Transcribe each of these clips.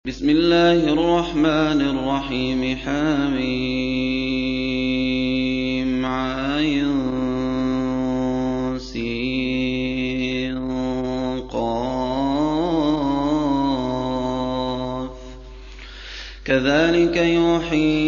بسم الله الرحمن الرحيم حم عين سين قاف كذلك يوحي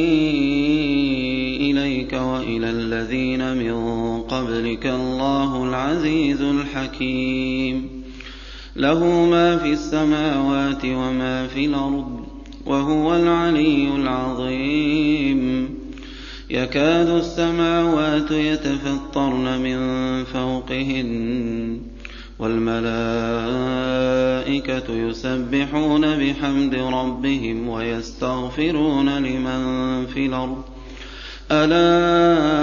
إليك وإلى الذين من قبلك الله العزيز الحكيم له ما في السماوات وما في الأرض وهو العلي العظيم يكاد السماوات يتفطرن من فوقهن والملائكة يسبحون بحمد ربهم ويستغفرون لمن في الأرض ألا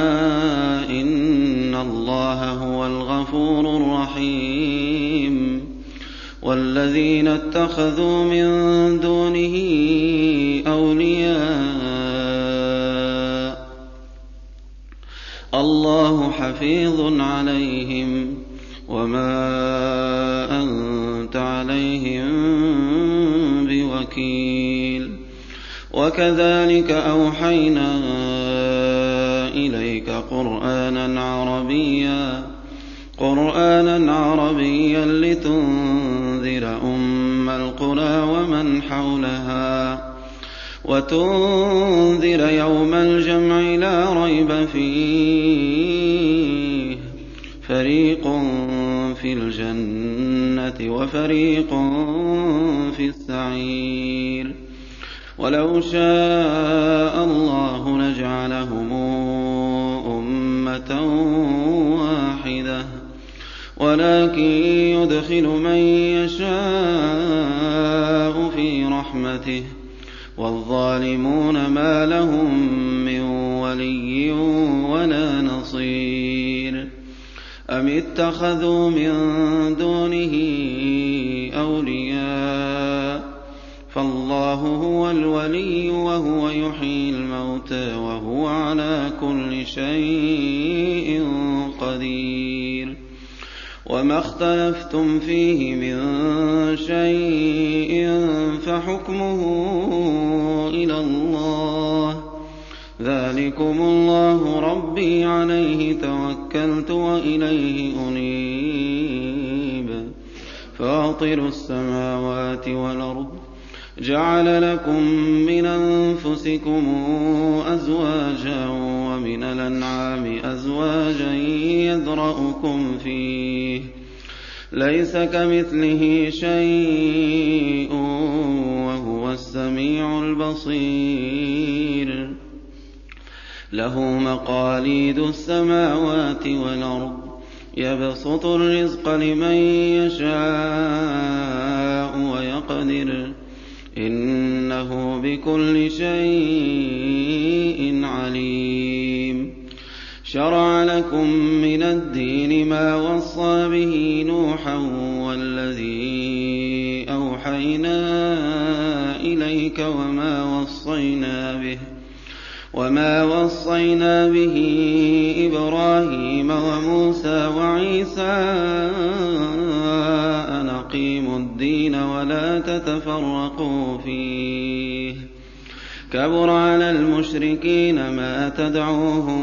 إن الله هو الغفور الرحيم والذين اتخذوا من دونه أولياء الله حفيظ عليهم وما أنت عليهم بوكيل وكذلك أوحينا إليك قرآنا عربيا لتنذر أم القرى ومن حولها وتنذر يوم الجمع لا ريب فيه فريق في الجنة وفريق في السعير ولو شاء الله لجعلهم أمة واحدة ولكن يدخل من يشاء في رحمته والظالمون ما لهم من ولي ولا نصير أم اتخذوا من دونه أولياء فالله هو الولي وهو يحيي الموتى وهو على كل شيء قدير وما اختلفتم فيه من شيء فحكمه إلى الله ذلكم الله ربي عليه توكلت وإليه أنيب فاطر السماوات والأرض جعل لكم من أنفسكم أزواجا ومن الأنعام أزواجا يذرأكم فيه ليس كمثله شيء وهو السميع البصير له مقاليد السماوات والأرض يبسط الرزق لمن يشاء ويقدر إنه بكل شيء عليم شرع لكم من الدين ما وصى به نوحا والذي أوحينا إليك وما وصينا به إبراهيم وموسى وعيسى أن أقيموا الدين ولا تتفرقوا فيه كبر على المشركين ما تدعوهم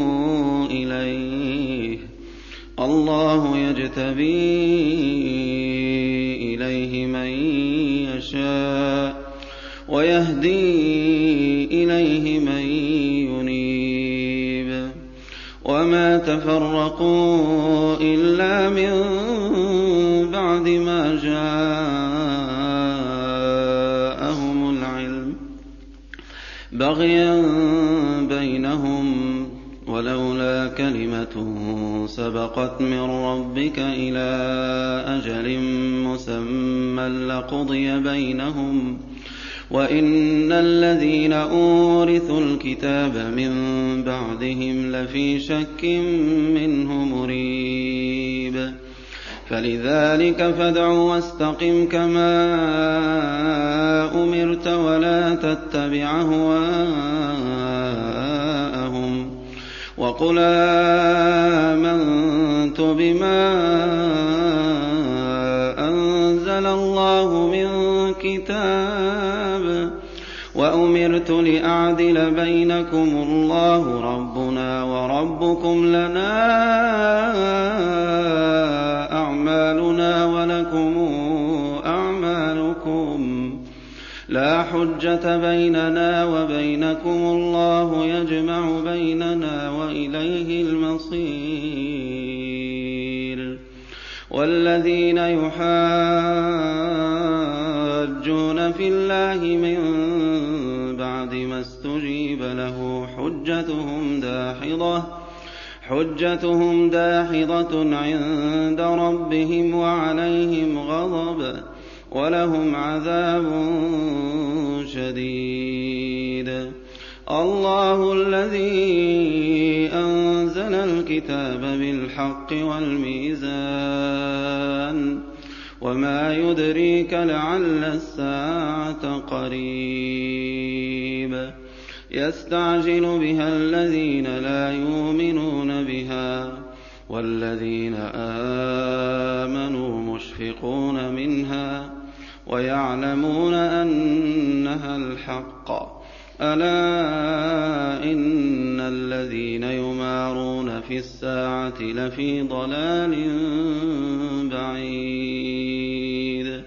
إليه الله يجتبي إليه من يشاء ويهدي إليه من ينيب وما تفرقوا إلا من بعد ما جاءهم العلم بغيا بينهم ولولا كلمة سبقت من ربك إلى أجل مسمى لقضي بينهم وإن الذين أورثوا الكتاب من بعدهم لفي شك منه مريب فلذلك فادع واستقم كما أمرت ولا تتبع أهواءهم وقل آمنت بما أنزل الله من كتاب وأمرت لأعدل بينكم الله ربنا وربكم لنا أعمالنا ولكم أعمالكم لا حجة بيننا وبينكم الله يجمع بيننا وإليه المصير والذين يحاجون في الله من بعد ما استجيب له حجتهم داحضة عند ربهم وعليهم غضب ولهم عذاب شديد الله الذي أنزل الكتاب بالحق والميزان وما يدريك لعل الساعة قريب يستعجل بها الذين لا يؤمنون بها والذين آمنوا مشفقون منها ويعلمون أنها الحق ألا إن الذين يمارون في الساعة لفي ضلال بعيد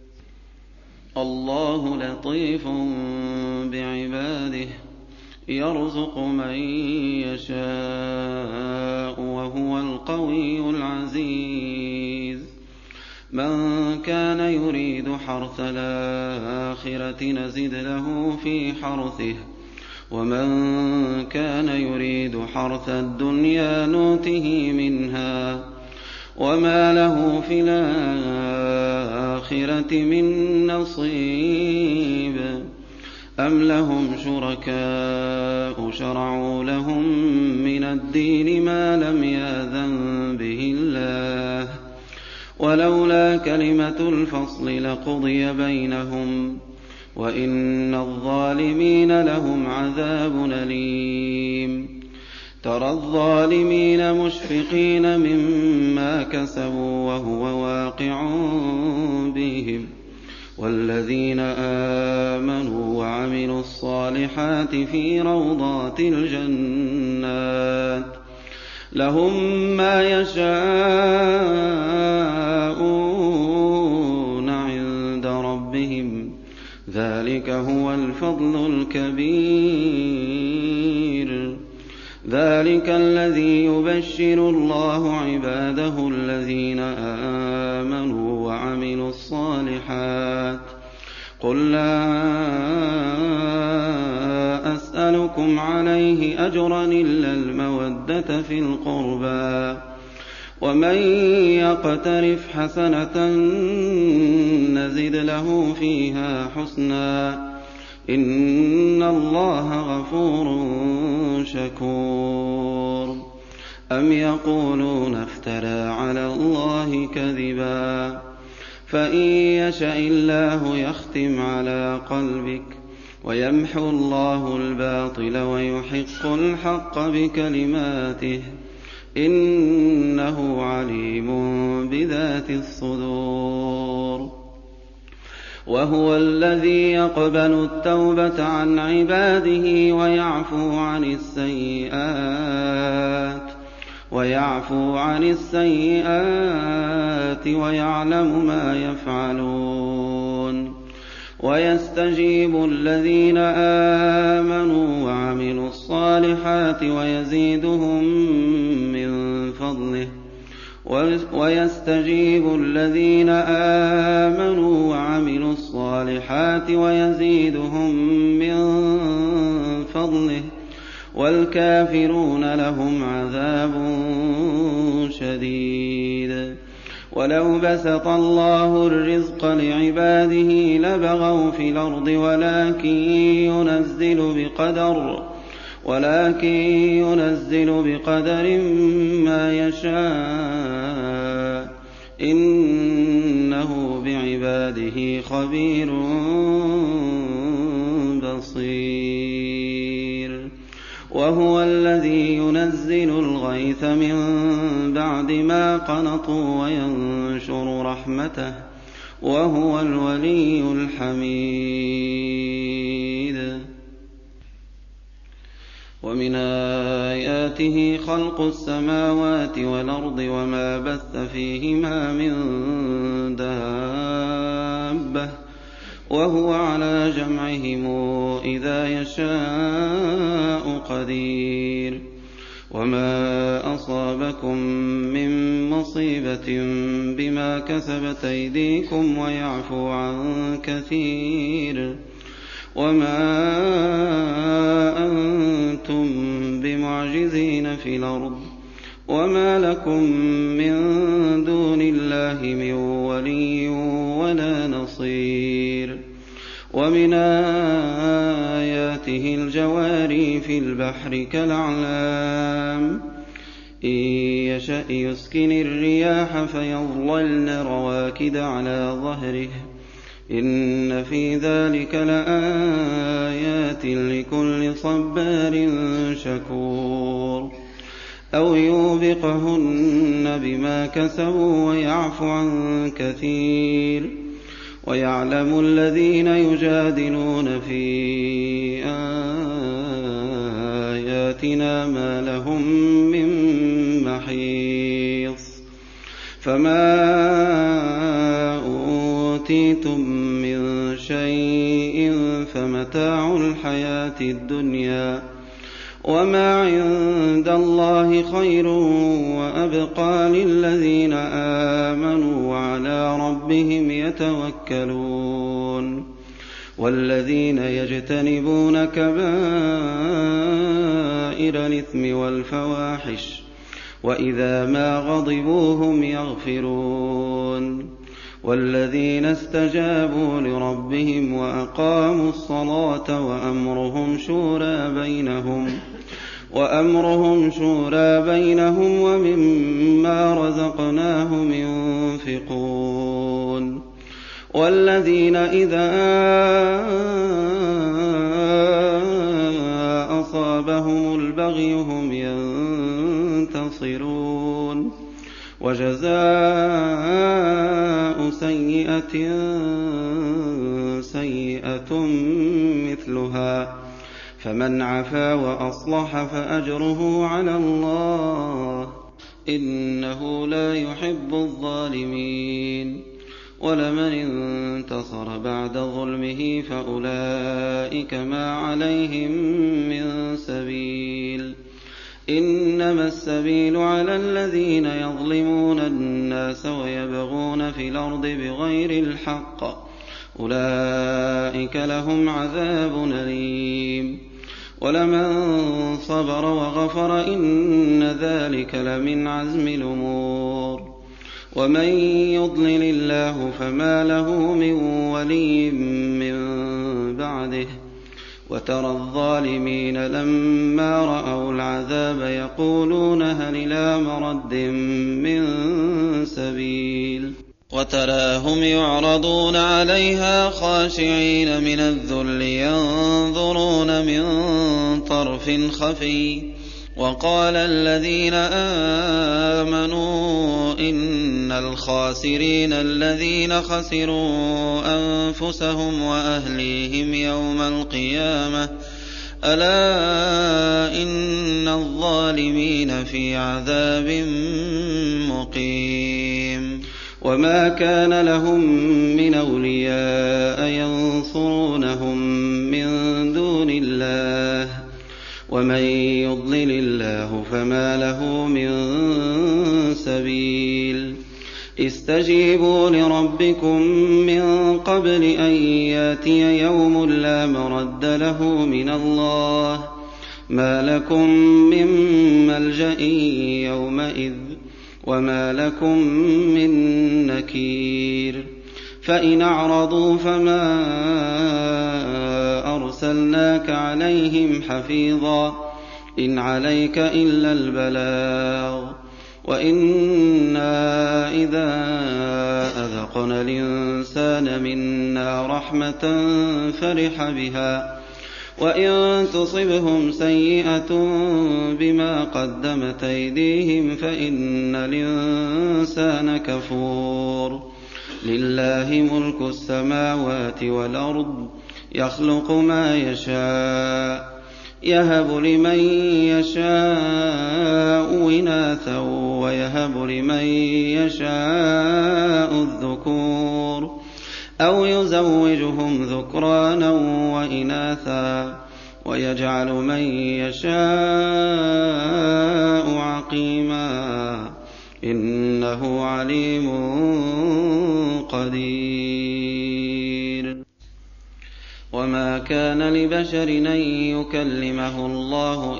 الله لطيف بعباده يرزق من يشاء وهو القوي العزيز من كان يريد حرث الآخرة نزد له في حرثه ومن كان يريد حرث الدنيا نوته منها وما له في الآخرة من نصيب أم لهم شركاء شرعوا لهم من الدين ما لم يأذن به الله ولولا كلمة الفصل لقضي بينهم وإن الظالمين لهم عذاب أليم ترى الظالمين مشفقين مما كسبوا وهو واقع بهم والذين آمنوا وعملوا الصالحات في روضات الجنات لهم ما يشاءون عند ربهم ذلك هو الفضل الكبير ذلك الذي يبشر الله عباده الذين آمنوا وعملوا الصالحات قل لا أسألكم عليه أجرا إلا المودة في القربى ومن يقترف حسنة نزد له فيها حسنا إن الله غفور شكور أم يقولون افترى على الله كذبا فإن يشأ الله يختم على قلبك ويمحو الله الباطل ويحق الحق بكلماته إنه عليم بذات الصدور وهو الذي يقبل التوبة عن عباده ويعفو عن السيئات ويعلم ما يفعلون ويستجيب الذين آمنوا وعملوا الصالحات ويزيدهم من فضله والكافرون لهم عذاب شديد ولو بسط الله الرزق لعباده لبغوا في الأرض ولكن ينزل بقدر ما يشاء إنه بعباده خبير بصير وهو الذي ينزل الغيث من بعد ما قنطوا وينشر رحمته وهو الولي الحميد ومن آياته خلق السماوات والأرض وما بث فيهما من دابة وهو على جمعهم إذا يشاء قدير وما أصابكم من مصيبة بما كسبت أيديكم ويعفو عن كثير وما أنتم بمعجزين في الأرض وما لكم من دون الله من ولي ولا نصير ومن آياته الجواري في البحر كالأعلام إن يشأ يسكن الرياح فيظللن رواكد على ظهره إن في ذلك لآيات لكل صبار شكور أو يوبقهن بما كسبوا ويعفو عن كثير ويعلم الذين يجادلون في آياتنا ما لهم من محيص فما أوتيتم من شيء فمتاع الحياة الدنيا وما عند الله خير وأبقى للذين آمنوا وعلى ربهم يتوكلون والذين يجتنبون كبائر الإثم والفواحش وإذا ما غضبوا هم يغفرون والذين استجابوا لربهم وأقاموا الصلاة وأمرهم شورى بينهم ومما رزقناهم ينفقون والذين إذا أصابهم البغي هم ينتصرون وجزاء سيئة سيئة مثلها فمن عفا وأصلح فأجره على الله إنه لا يحب الظالمين ولمن انتصر بعد ظلمه فأولئك ما عليهم من سبيل إنما السبيل على الذين يظلمون الناس ويبغون في الأرض بغير الحق أولئك لهم عذاب أليم ولمن صبر وغفر إن ذلك لمن عزم الأمور ومن يضلل الله فما له من ولي من بعده وترى الظالمين لما رأوا العذاب يقولون هل إلى مرد من سبيل وتراهم يعرضون عليها خاشعين من الذل ينظرون من طرف خفي وقال الذين آمنوا إن الخاسرين الذين خسروا أنفسهم وأهليهم يوم القيامة ألا إن الظالمين في عذاب مقيم وما كان لهم من أولياء ينصرونهم من دون الله ومن يضلل الله فما له من سبيل استجيبوا لربكم من قبل أن ياتي يوم لا مرد له من الله ما لكم من ملجأ يومئذ وما لكم من نكير فإن أعرضوا فما أرسلناك عليهم حفيظا إن عليك إلا البلاغ وإنا إذا أذقنا الإنسان منا رحمة فرح بها وإن تصبهم سيئة بما قدمت أيديهم فإن الإنسان كفور لله ملك السماوات والأرض يخلق ما يشاء يَهَبُ لِمَن يَشَاءُ إِنَاثًا وَيَهَبُ لِمَن يَشَاءُ الذُّكُورَ أَوْ يُزَوِّجُهُمْ ذُكْرَانًا وَإِنَاثًا وَيَجْعَلُ مَن يَشَاءُ عَقِيمًا ۚ إِنَّهُ عَلِيمٌ قَدِيرٌ. وَمَا كَانَ لِبَشَرٍ أَن يُكَلِّمَهُ اللَّهُ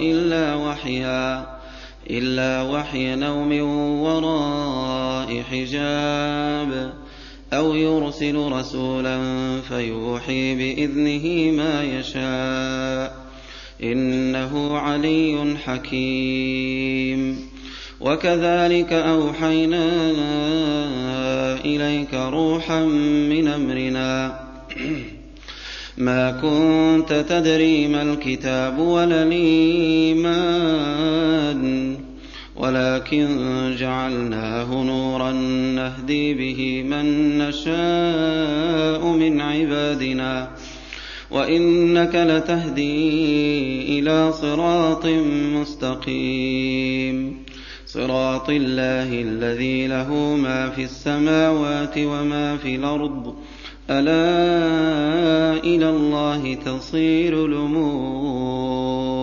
إِلَّا وَحْيًا أَوْ مِن وَرَاءِ حِجَابٍ أَوْ يُرْسِلُ رَسُولًا فَيُوحِي بِإِذْنِهِ مَا يَشَاءُ ۚ إِنَّهُ عَلِيٌّ حَكِيمٌ. وَكَذَٰلِكَ أَوْحَيْنَا إِلَيْكَ رُوحًا مِّنْ أَمْرِنَا مَا كُنتَ تَدْرِي مَا الْكِتَابُ وَلَا الْإِيمَانُ وَلَٰكِن جَعَلْنَاهُ نُورًا نَّهْدِي بِهِ مَن نَّشَاءُ مِنْ عِبَادِنَا ۚ وَإِنَّكَ لَتَهْدِي إِلَىٰ صِرَاطٍ مُّسْتَقِيمٍ صِرَاطِ اللَّهِ الَّذِي لَهُ مَا فِي السَّمَاوَاتِ وَمَا فِي الْأَرْضِ ۗ أَلَا إِلَى اللَّهِ تَصِيرُ الْأُمُورُ